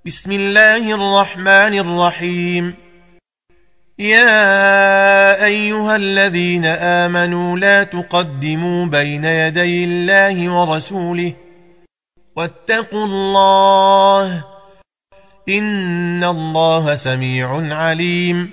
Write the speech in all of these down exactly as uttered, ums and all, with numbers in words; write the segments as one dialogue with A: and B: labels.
A: بسم الله الرحمن الرحيم. يا أيها الذين آمنوا لا تقدموا بين يدي الله ورسوله واتقوا الله إن الله سميع عليم.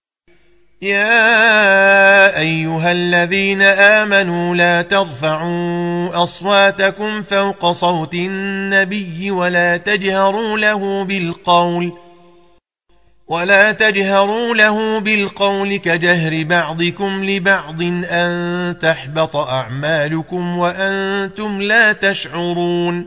A: يا أيها الذين آمنوا لا ترفعوا أصواتكم فوق صوت النبي ولا تجهروا له بالقول ولا تجهروا له بالقول كجهر بعضكم لبعض أن تحبط أعمالكم وأنتم لا تشعرون.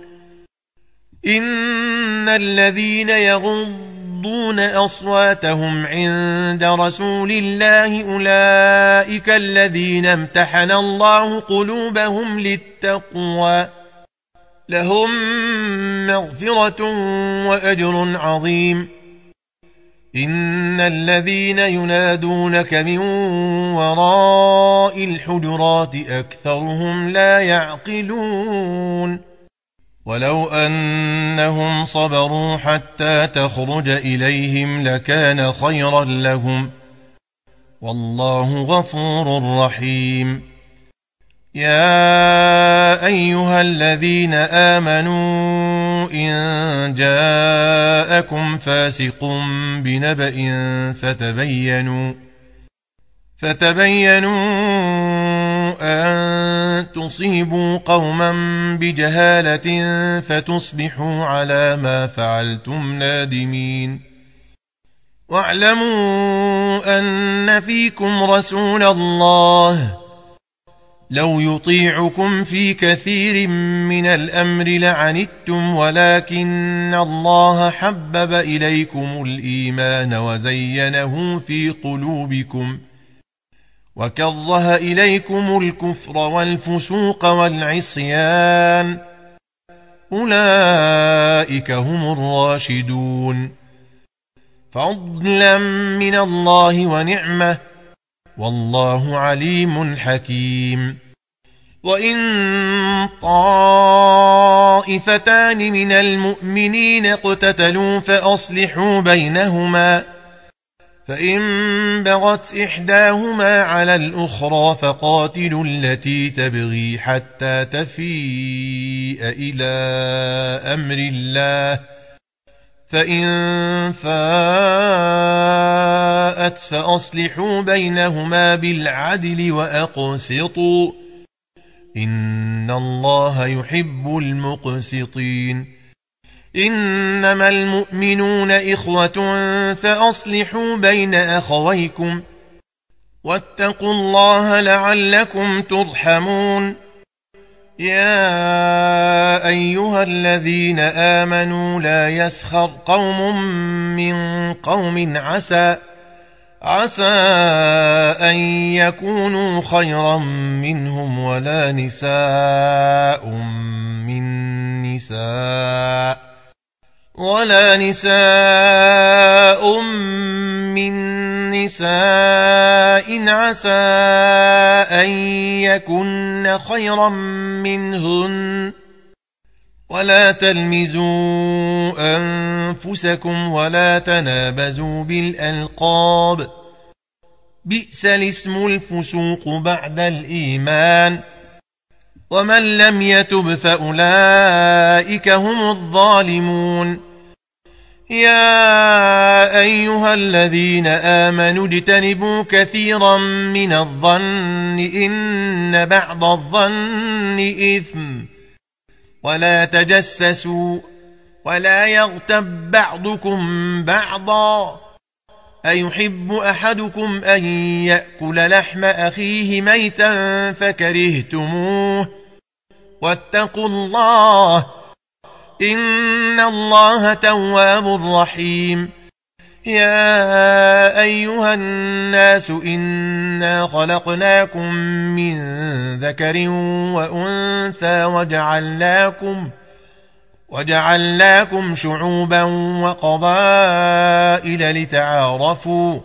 A: إن الذين يغضون أصواتهم عند رسول الله أولئك الذين امتحن الله قلوبهم للتقوى لهم مغفرة وأجر عظيم. إن الذين ينادونك من وراء الحجرات أكثرهم لا يعقلون. ولو أنهم صبروا حتى تخرج إليهم لكان خيرا لهم والله غفور رحيم. يا أيها الذين آمنوا إن جاءكم فاسق بنبأ فتبينوا فتبينوا أن تصيبوا قوما بجهالة فتصبحوا على ما فعلتم نادمين. واعلموا أن فيكم رسول الله لو يطيعكم في كثير من الأمر لعنتم ولكن الله حبب إليكم الإيمان وزينه في قلوبكم وكره إليكم الكفر والفسوق والعصيان أولئك هم الراشدون فضلا من الله ونعمة والله عليم حكيم. وإن طائفتان من المؤمنين اقتتلوا فأصلحوا بينهما فإن بغت إحداهما على الأخرى فقاتلوا التي تبغي حتى تفيء إلى أمر الله فإن فاءت فأصلحوا بينهما بالعدل وأقسطوا إن الله يحب المقسطين. إنما المؤمنون إخوة فأصلحوا بين أخويكم واتقوا الله لعلكم ترحمون. يا أيها الذين آمنوا لا يسخر قوم من قوم عسى عسى أن يكونوا خيرا منهم ولا نساء من نساء ولا نساء من نساء عسى أن يكن خيرا منهن ولا تلمزوا أنفسكم ولا تنابزوا بالألقاب بئس الاسم الفسوق بعد الإيمان ومن لم يتب فأولئك هم الظالمون. يا أيها الذين آمنوا اجتنبوا كثيرا من الظن إن بعض الظن إثم ولا تجسسوا ولا يغتب بعضكم بعضا أيحب أحدكم أن يأكل لحم أخيه ميتا فكرهتموه واتقوا الله إن الله تواب رحيم. يا أيها الناس إنا خلقناكم من ذكر وأنثى وجعلناكم وجعلناكم شعوبا وقبائل لتعارفوا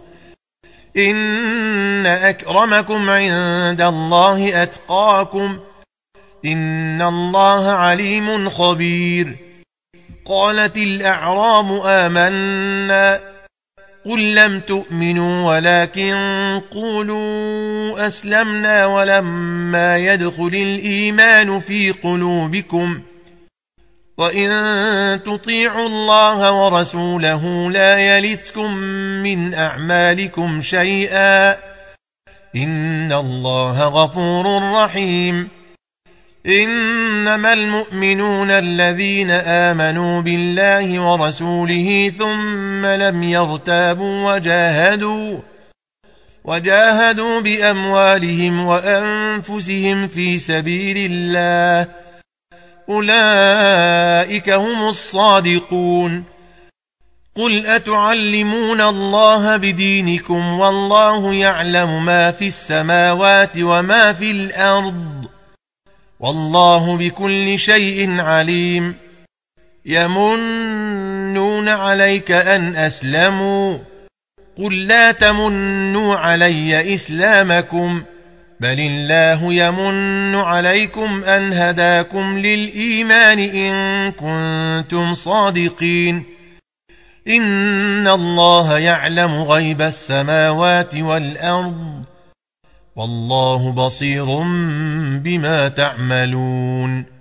A: إن أكرمكم عند الله أتقاكم إن الله عليم خبير. قالت الأعراب آمنا قل لم تؤمنوا ولكن قولوا أسلمنا ولما يدخل الإيمان في قلوبكم وإن تطيعوا الله ورسوله لا يلتكم من أعمالكم شيئا إن الله غفور رحيم إنما المؤمنون الذين آمنوا بالله ورسوله ثم لم يرتابوا وجاهدوا وجاهدوا بأموالهم وأنفسهم في سبيل الله أولئك هم الصادقون قل أتعلمون الله بدينكم والله يعلم ما في السماوات وما في الأرض والله بكل شيء عليم يمنون عليك أن أسلموا قل لا تمنوا علي إسلامكم بل الله يمن عليكم أن هداكم للإيمان إن كنتم صادقين إن الله يعلم غيب السماوات والأرض والله بصير بما تعملون